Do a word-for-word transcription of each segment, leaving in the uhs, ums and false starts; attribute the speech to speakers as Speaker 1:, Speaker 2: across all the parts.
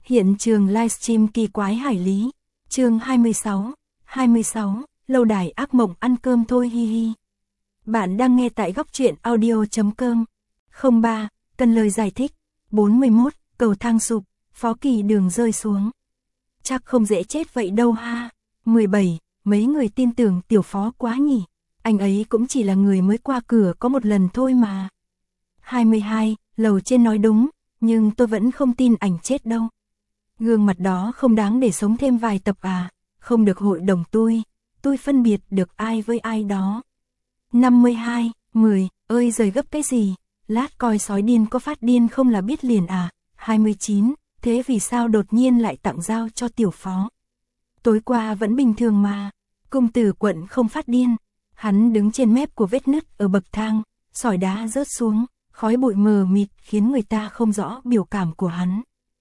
Speaker 1: Hiện trường livestream kỳ quái hải lý. Chương hai mươi sáu. hai mươi sáu, lâu đài ác mộng ăn cơm thôi hi hi. Bạn đang nghe tại góc truyện audio chấm com. không ba, cần lời giải thích. bốn mươi mốt, cầu thang sụp, Phó Kỳ Đường rơi xuống. Chắc không dễ chết vậy đâu ha. mười bảy, mấy người tin tưởng tiểu Phó quá nhỉ. Anh ấy cũng chỉ là người mới qua cửa có một lần thôi mà. hai mươi hai, lầu trên nói đúng, nhưng tôi vẫn không tin ảnh chết đâu. Gương mặt đó không đáng để sống thêm vài tập à, không được hội đồng tôi, tôi phân biệt được ai với ai đó. năm mươi hai, mười, ơi giời gấp cái gì, lát coi sói điên có phát điên không là biết liền à. hai mươi chín, thế vì sao đột nhiên lại tặng dao cho tiểu Phó? Tối qua vẫn bình thường mà, cung tử Quận không phát điên, hắn đứng trên mép của vết nứt ở bậc thang, sỏi đá rớt xuống, khói bụi mờ mịt khiến người ta không rõ biểu cảm của hắn.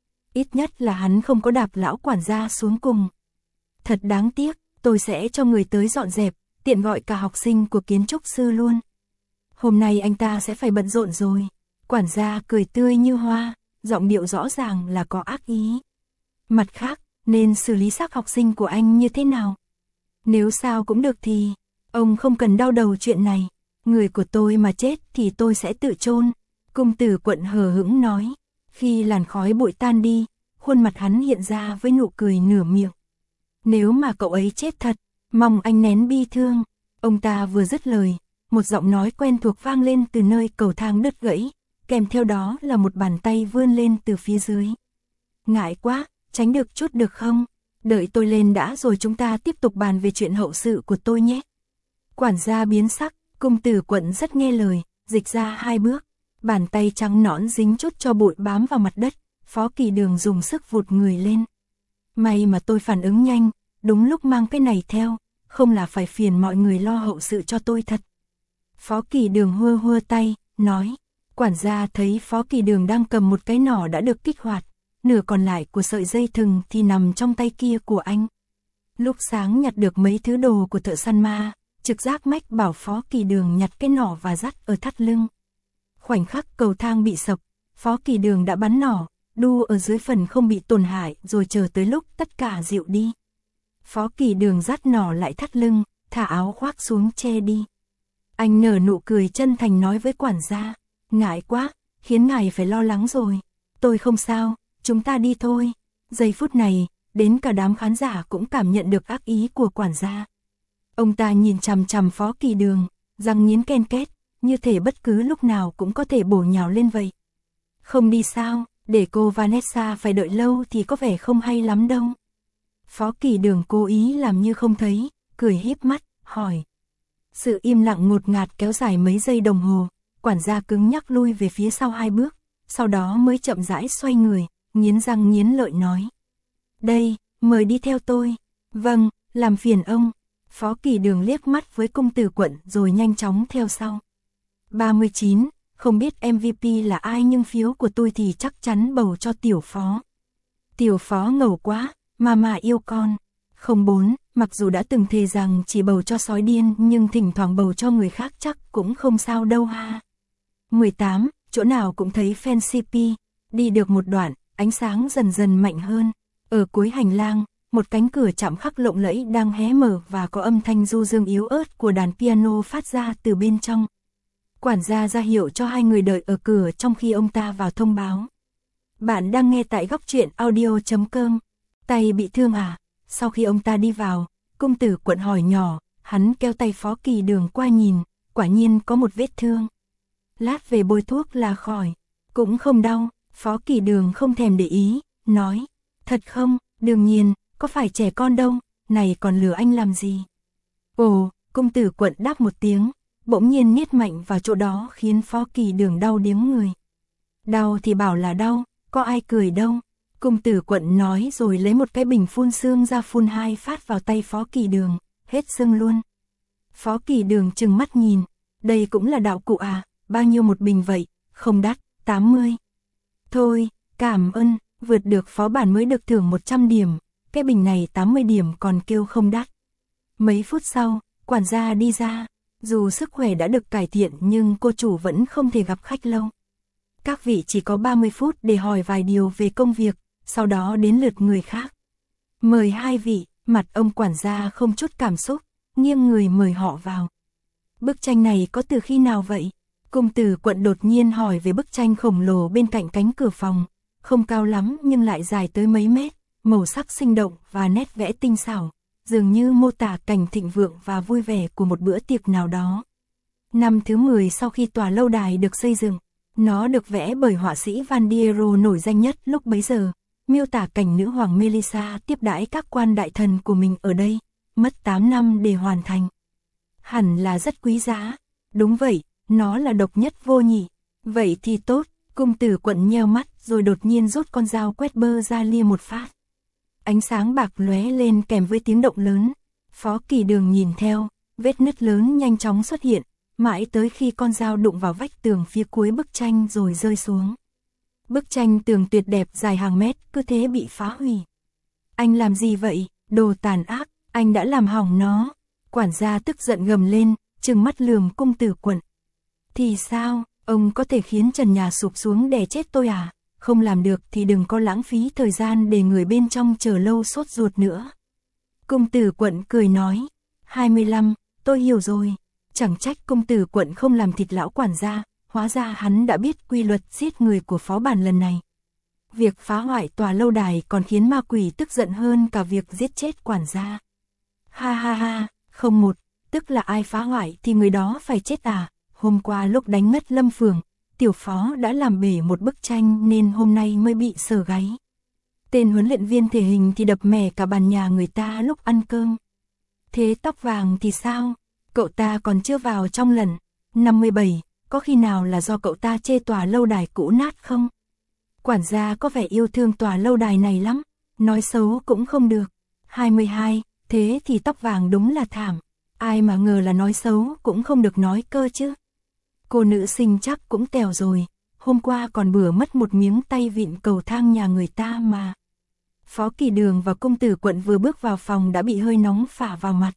Speaker 1: Ít nhất là hắn không có đạp lão quản gia xuống cùng. Thật đáng tiếc, tôi sẽ cho người tới dọn dẹp, tiện gọi cả học sinh của kiến trúc sư luôn. Hôm nay anh ta sẽ phải bận rộn rồi. Quản gia cười tươi như hoa, giọng điệu rõ ràng là có ác ý. Mặt khác, nên xử lý xác học sinh của anh như thế nào? Nếu sao cũng được thì, ông không cần đau đầu chuyện này. Người của tôi mà chết thì tôi sẽ tự chôn. Cung tử Quận hờ hững nói. Khi làn khói bụi tan đi, khuôn mặt hắn hiện ra với nụ cười nửa miệng. Nếu mà cậu ấy chết thật, mong anh nén bi thương. Ông ta vừa dứt lời, một giọng nói quen thuộc vang lên từ nơi cầu thang đứt gãy, kèm theo đó là một bàn tay vươn lên từ phía dưới. Ngại quá, tránh được chút được không? Đợi tôi lên đã rồi chúng ta tiếp tục bàn về chuyện hậu sự của tôi nhé. Quản gia biến sắc, cung tử Quận rất nghe lời, dịch ra hai bước. Bàn tay trắng nõn dính chút cho bụi bám vào mặt đất, Phó Kỳ Đường dùng sức vụt người lên. May mà tôi phản ứng nhanh, đúng lúc mang cái này theo, không là phải phiền mọi người lo hậu sự cho tôi thật. Phó Kỳ Đường hua hua tay, nói. Quản gia thấy Phó Kỳ Đường đang cầm một cái nỏ đã được kích hoạt, nửa còn lại của sợi dây thừng thì nằm trong tay kia của anh. Lúc sáng nhặt được mấy thứ đồ của thợ săn ma, trực giác mách bảo Phó Kỳ Đường nhặt cái nỏ và dắt ở thắt lưng. Khoảnh khắc cầu thang bị sập, Phó Kỳ Đường đã bắn nỏ, đu ở dưới phần không bị tổn hại rồi chờ tới lúc tất cả dịu đi. Phó Kỳ Đường dắt nỏ lại thắt lưng, thả áo khoác xuống che đi. Anh nở nụ cười chân thành nói với quản gia, ngại quá, khiến ngài phải lo lắng rồi. Tôi không sao, chúng ta đi thôi. Giây phút này, đến cả đám khán giả cũng cảm nhận được ác ý của quản gia. Ông ta nhìn chằm chằm Phó Kỳ Đường, răng nghiến ken két, như thể bất cứ lúc nào cũng có thể bổ nhào lên vậy. Không đi sao, để cô Vanessa phải đợi lâu thì có vẻ không hay lắm đâu. Phó Kỳ Đường cố ý làm như không thấy, cười híp mắt, hỏi. Sự im lặng ngột ngạt kéo dài mấy giây đồng hồ, quản gia cứng nhắc lui về phía sau hai bước, sau đó mới chậm rãi xoay người, nghiến răng nghiến lợi nói. Đây, mời đi theo tôi. Vâng, làm phiền ông. Phó Kỳ Đường liếc mắt với cung tử Quận rồi nhanh chóng theo sau. ba mươi chín, không biết em vê pê là ai nhưng phiếu của tôi thì chắc chắn bầu cho tiểu Phó. Tiểu Phó ngầu quá, mà mà yêu con. không bốn, mặc dù đã từng thề rằng chỉ bầu cho sói điên nhưng thỉnh thoảng bầu cho người khác chắc cũng không sao đâu ha. mười tám, chỗ nào cũng thấy fan xê pê, đi được một đoạn, ánh sáng dần dần mạnh hơn. Ở cuối hành lang, một cánh cửa chạm khắc lộng lẫy đang hé mở và có âm thanh du dương yếu ớt của đàn piano phát ra từ bên trong. Quản gia ra hiệu cho hai người đợi ở cửa trong khi ông ta vào thông báo. Bạn đang nghe tại góc truyện audio chấm com. Tay bị thương à? Sau khi ông ta đi vào, cung tử Quận hỏi nhỏ, hắn kéo tay Phó Kỳ Đường qua nhìn, quả nhiên có một vết thương. Lát về bôi thuốc là khỏi, cũng không đau. Phó Kỳ Đường không thèm để ý, nói, thật không, đương nhiên, có phải trẻ con đâu, này còn lừa anh làm gì. Ồ, cung tử Quận đáp một tiếng, bỗng nhiên niết mạnh vào chỗ đó khiến Phó Kỳ Đường đau điếng người. Đau thì bảo là đau, có ai cười đâu. Cung tử Quận nói rồi lấy một cái bình phun sương ra phun hai phát vào tay Phó Kỳ Đường, hết sưng luôn. Phó Kỳ Đường trừng mắt nhìn, đây cũng là đạo cụ à, bao nhiêu một bình vậy, không đắt, tám mươi. Thôi, cảm ơn, vượt được phó bản mới được thưởng một trăm điểm, cái bình này tám mươi điểm còn kêu không đắt. Mấy phút sau, quản gia đi ra, dù sức khỏe đã được cải thiện nhưng cô chủ vẫn không thể gặp khách lâu. Các vị chỉ có ba mươi phút để hỏi vài điều về công việc, sau đó đến lượt người khác. Mời hai vị, mặt ông quản gia không chút cảm xúc, nghiêng người mời họ vào. Bức tranh này có từ khi nào vậy? Cung Tử Quận đột nhiên hỏi về bức tranh khổng lồ bên cạnh cánh cửa phòng, không cao lắm nhưng lại dài tới mấy mét, màu sắc sinh động và nét vẽ tinh xảo, dường như mô tả cảnh thịnh vượng và vui vẻ của một bữa tiệc nào đó. Năm thứ mười sau khi tòa lâu đài được xây dựng, nó được vẽ bởi họa sĩ Van Diero nổi danh nhất lúc bấy giờ, miêu tả cảnh nữ hoàng Melissa tiếp đãi các quan đại thần của mình ở đây, mất tám năm để hoàn thành. Hẳn là rất quý giá. Đúng vậy, nó là độc nhất vô nhị. Vậy thì tốt, Cung Tử Quận nheo mắt rồi đột nhiên rút con dao quét bơ ra lia một phát. Ánh sáng bạc lóe lên kèm với tiếng động lớn. Phó Kỳ Đường nhìn theo, vết nứt lớn nhanh chóng xuất hiện, mãi tới khi con dao đụng vào vách tường phía cuối bức tranh rồi rơi xuống. Bức tranh tường tuyệt đẹp dài hàng mét cứ thế bị phá hủy. Anh làm gì vậy, đồ tàn ác, anh đã làm hỏng nó. Quản gia tức giận gầm lên, trừng mắt lườm Cung Tử Quận. Thì sao, ông có thể khiến trần nhà sụp xuống để chết tôi à? Không làm được thì đừng có lãng phí thời gian để người bên trong chờ lâu sốt ruột nữa. Cung Tử Quận cười nói, hai mươi lăm, tôi hiểu rồi. Chẳng trách Cung Tử Quận không làm thịt lão quản gia, hóa ra hắn đã biết quy luật giết người của phó bản lần này. Việc phá hoại tòa lâu đài còn khiến ma quỷ tức giận hơn cả việc giết chết quản gia. Ha ha ha, không một, tức là ai phá hoại thì người đó phải chết à? Hôm qua lúc đánh ngất Lâm Phường, tiểu phó đã làm bể một bức tranh nên hôm nay mới bị sờ gáy. Tên huấn luyện viên thể hình thì đập mẻ cả bàn nhà người ta lúc ăn cơm. Thế Tóc Vàng thì sao? Cậu ta còn chưa vào trong lần năm mươi bảy, có khi nào là do cậu ta chê tòa lâu đài cũ nát không? Quản gia có vẻ yêu thương tòa lâu đài này lắm, nói xấu cũng không được. hai mươi hai, thế thì Tóc Vàng đúng là thảm, ai mà ngờ là nói xấu cũng không được nói cơ chứ. Cô nữ sinh chắc cũng tèo rồi, hôm qua còn bừa mất một miếng tay vịn cầu thang nhà người ta mà. Phó Kỳ Đường và Cung Tử Quận vừa bước vào phòng đã bị hơi nóng phả vào mặt.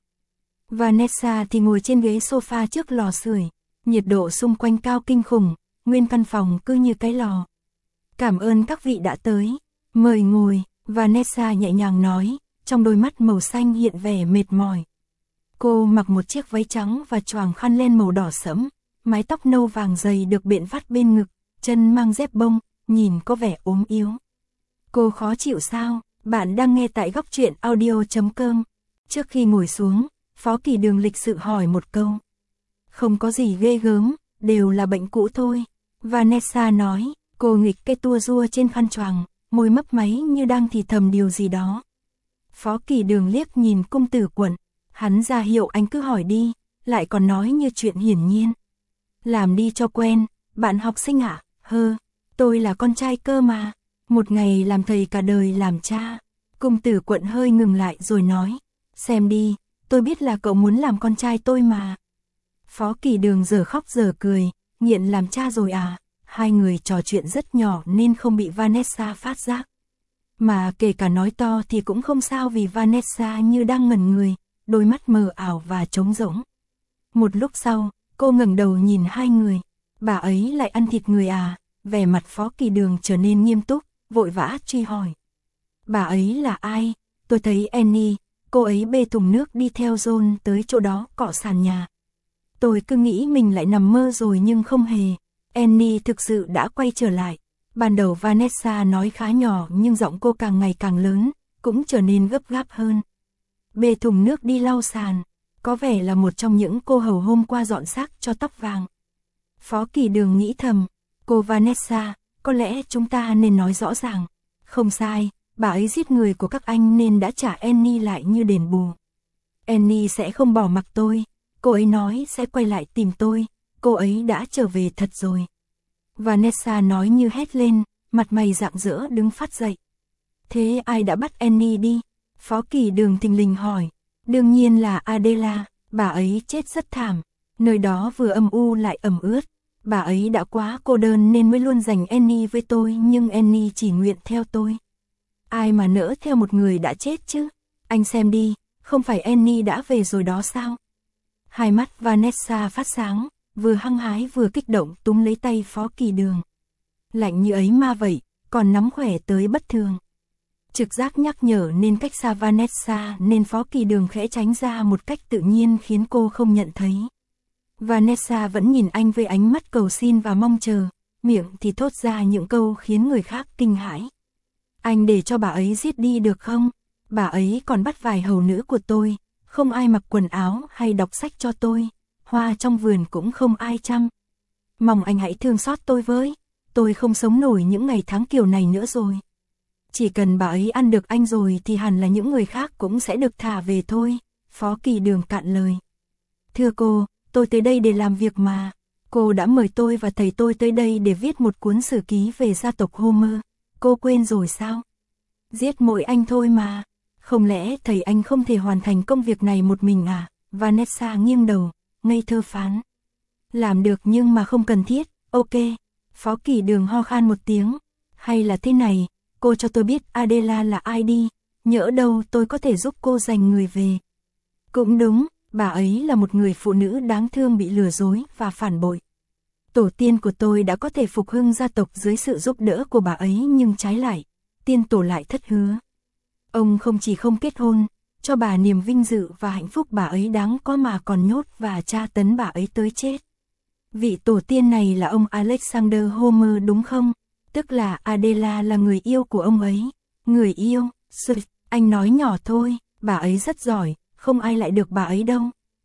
Speaker 1: Vanessa thì ngồi trên ghế sofa trước lò sưởi, nhiệt độ xung quanh cao kinh khủng, nguyên căn phòng cứ như cái lò. Cảm ơn các vị đã tới, mời ngồi, Vanessa nhẹ nhàng nói, trong đôi mắt màu xanh hiện vẻ mệt mỏi. Cô mặc một chiếc váy trắng và choàng khăn len màu đỏ sẫm, mái tóc nâu vàng dày được bện vắt bên ngực, chân mang dép bông, nhìn có vẻ ốm yếu. Cô khó chịu sao? Bạn đang nghe tại góc truyện audio chấm com. Trước khi ngồi xuống, Phó Kỳ Đường lịch sự hỏi một câu. Không có gì ghê gớm, đều là bệnh cũ thôi. Vanessa nói, cô nghịch cái tua rua trên khăn choàng, môi mấp máy như đang thì thầm điều gì đó. Phó Kỳ Đường liếc nhìn Cung Tử Quận, hắn ra hiệu anh cứ hỏi đi, lại còn nói như chuyện hiển nhiên. Làm đi cho quen, bạn học sinh ạ, à? Hơ, tôi là con trai cơ mà, một ngày làm thầy cả đời làm cha. Cung Tử Quận hơi ngừng lại rồi nói, xem đi, tôi biết là cậu muốn làm con trai tôi mà. Phó Kỳ Đường giờ khóc giờ cười, nghiện làm cha rồi à? Hai người trò chuyện rất nhỏ nên không bị Vanessa phát giác. Mà kể cả nói to thì cũng không sao vì Vanessa như đang ngẩn người, đôi mắt mờ ảo và trống rỗng. Một lúc sau, cô ngẩng đầu nhìn hai người, bà ấy lại ăn thịt người à? Vẻ mặt Phó Kỳ Đường trở nên nghiêm túc, vội vã truy hỏi. Bà ấy là ai? Tôi thấy Annie, cô ấy bê thùng nước đi theo John tới chỗ đó cọ sàn nhà. Tôi cứ nghĩ mình lại nằm mơ rồi nhưng không hề. Annie thực sự đã quay trở lại. Ban đầu Vanessa nói khá nhỏ nhưng giọng cô càng ngày càng lớn, cũng trở nên gấp gáp hơn. Bê thùng nước đi lau sàn, có vẻ là một trong những cô hầu hôm qua dọn xác cho Tóc Vàng. Phó Kỳ Đường nghĩ thầm, cô Vanessa, có lẽ chúng ta nên nói rõ ràng. Không sai, bà ấy giết người của các anh nên đã trả Annie lại như đền bù. Annie sẽ không bỏ mặc tôi, cô ấy nói sẽ quay lại tìm tôi, cô ấy đã trở về thật rồi. Vanessa nói như hét lên, mặt mày rạng rỡ đứng phát dậy. Thế ai đã bắt Annie đi? Phó Kỳ Đường thình lình hỏi. Đương nhiên là Adela, bà ấy chết rất thảm, nơi đó vừa âm u lại ẩm ướt. Bà ấy đã quá cô đơn nên mới luôn dành Annie với tôi nhưng Annie chỉ nguyện theo tôi. Ai mà nỡ theo một người đã chết chứ? Anh xem đi, không phải Annie đã về rồi đó sao? Hai mắt Vanessa phát sáng, vừa hăng hái vừa kích động túm lấy tay Phó Kỳ Đường. Lạnh như ấy ma vậy, còn nắm khỏe tới bất thường. Trực giác nhắc nhở nên cách xa Vanessa nên Phó Kỳ Đường khẽ tránh ra một cách tự nhiên khiến cô không nhận thấy. Vanessa vẫn nhìn anh với ánh mắt cầu xin và mong chờ, miệng thì thốt ra những câu khiến người khác kinh hãi. Anh để cho bà ấy giết đi được không? Bà ấy còn bắt vài hầu nữ của tôi, không ai mặc quần áo hay đọc sách cho tôi, hoa trong vườn cũng không ai chăm. Mong anh hãy thương xót tôi với, tôi không sống nổi những ngày tháng kiểu này nữa rồi. Chỉ cần bà ấy ăn được anh rồi thì hẳn là những người khác cũng sẽ được thả về thôi, Phó Kỳ Đường cạn lời. Thưa cô, tôi tới đây để làm việc mà. Cô đã mời tôi và thầy tôi tới đây để viết một cuốn sử ký về gia tộc Homer. Cô quên rồi sao? Giết mỗi anh thôi mà. Không lẽ thầy anh không thể hoàn thành công việc này một mình à? Vanessa nghiêng đầu, ngây thơ phán. Làm được nhưng mà không cần thiết, ok. Phó Kỳ Đường ho khan một tiếng. Hay là thế này, cô cho tôi biết Adela là ai đi, nhỡ đâu tôi có thể giúp cô giành người về. Cũng đúng, bà ấy là một người phụ nữ đáng thương bị lừa dối và phản bội. Tổ tiên của tôi đã có thể phục hưng gia tộc dưới sự giúp đỡ của bà ấy nhưng trái lại, tiên tổ lại thất hứa. Ông không chỉ không kết hôn, cho bà niềm vinh dự và hạnh phúc bà ấy đáng có mà còn nhốt và tra tấn bà ấy tới chết. Vị tổ tiên này là ông Alexander Homer đúng không? Tức là Adela là người yêu của ông ấy. Người yêu, Sir, anh nói nhỏ thôi, bà ấy rất giỏi, không ai lại được bà ấy đâu.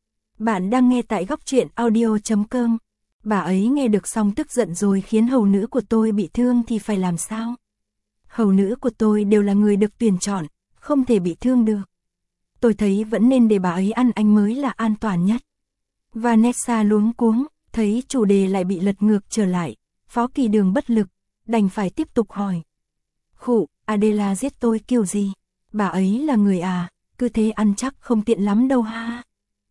Speaker 1: Bạn đang nghe tại góc truyện audio chấm com. Bà ấy nghe được xong tức giận rồi khiến hầu nữ của tôi bị thương thì phải làm sao? Hầu nữ của tôi đều là người được tuyển chọn, không thể bị thương được. Tôi thấy vẫn nên để bà ấy ăn anh mới là an toàn nhất. Vanessa luống cuống, thấy chủ đề lại bị lật ngược trở lại. Phó Kỳ Đường bất lực, đành phải tiếp tục hỏi. Khụ, Adela giết tôi kiểu gì? Bà ấy là người à, cứ thế ăn chắc không tiện lắm đâu ha.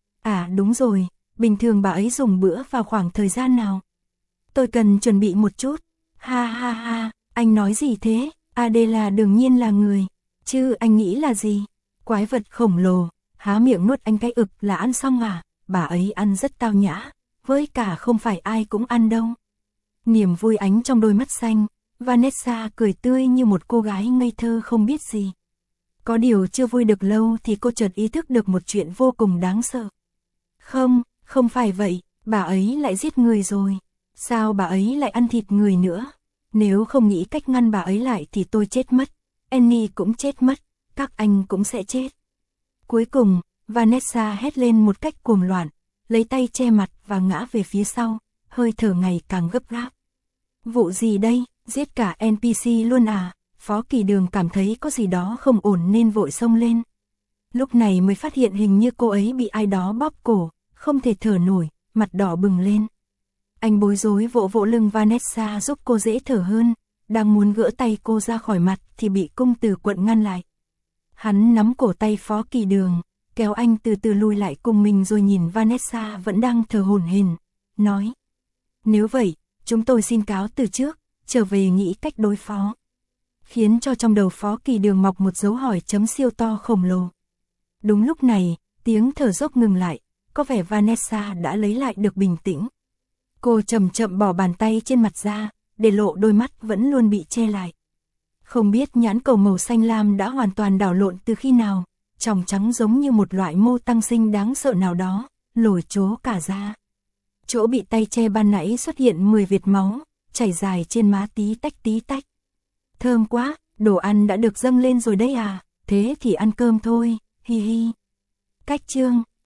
Speaker 1: À đúng rồi, bình thường bà ấy dùng bữa vào khoảng thời gian nào? Tôi cần chuẩn bị một chút. Ha ha ha, anh nói gì thế? Adela đương nhiên là người. Chứ anh nghĩ là gì? Quái vật khổng lồ, há miệng nuốt anh cái ực là ăn xong à? Bà ấy ăn rất tao nhã, với cả không phải ai cũng ăn đâu. Niềm vui ánh trong đôi mắt xanh, Vanessa cười tươi như một cô gái ngây thơ không biết gì. Có điều chưa vui được lâu thì cô chợt ý thức được một chuyện vô cùng đáng sợ. Không, không phải vậy, bà ấy lại giết người rồi. Sao bà ấy lại ăn thịt người nữa? Nếu không nghĩ cách ngăn bà ấy lại thì tôi chết mất, Annie cũng chết mất, các anh cũng sẽ chết. Cuối cùng, Vanessa hét lên một cách cuồng loạn, lấy tay che mặt và ngã về phía sau, hơi thở ngày càng gấp gáp. Vụ gì đây, giết cả en pê xê luôn à? Phó Kỳ Đường cảm thấy có gì đó không ổn nên vội xông lên. Lúc này mới phát hiện hình như cô ấy bị ai đó bóp cổ, không thể thở nổi, mặt đỏ bừng lên. Anh bối rối vỗ vỗ lưng Vanessa giúp cô dễ thở hơn, đang muốn gỡ tay cô ra khỏi mặt thì bị cung từ quận ngăn lại. Hắn nắm cổ tay Phó Kỳ Đường, kéo anh từ từ lùi lại cùng mình rồi nhìn Vanessa vẫn đang thở hổn hển, nói. Nếu vậy, chúng tôi xin cáo từ trước, trở về nghĩ cách đối phó. Khiến cho trong đầu Phó Kỳ Đường mọc một dấu hỏi chấm siêu to khổng lồ. Đúng lúc này, tiếng thở dốc ngừng lại, có vẻ Vanessa đã lấy lại được bình tĩnh. Cô chậm chậm bỏ bàn tay trên mặt ra, để lộ đôi mắt vẫn luôn bị che lại. Không biết nhãn cầu màu xanh lam đã hoàn toàn đảo lộn từ khi nào, tròng trắng giống như một loại mô tăng sinh đáng sợ nào đó, lồi chố cả ra. Chỗ bị tay che ban nãy xuất hiện mười vệt máu, chảy dài trên má tí tách tí tách. Thơm quá, đồ ăn đã được dâng lên rồi đấy à, thế thì ăn cơm thôi, hi hi. Cách chương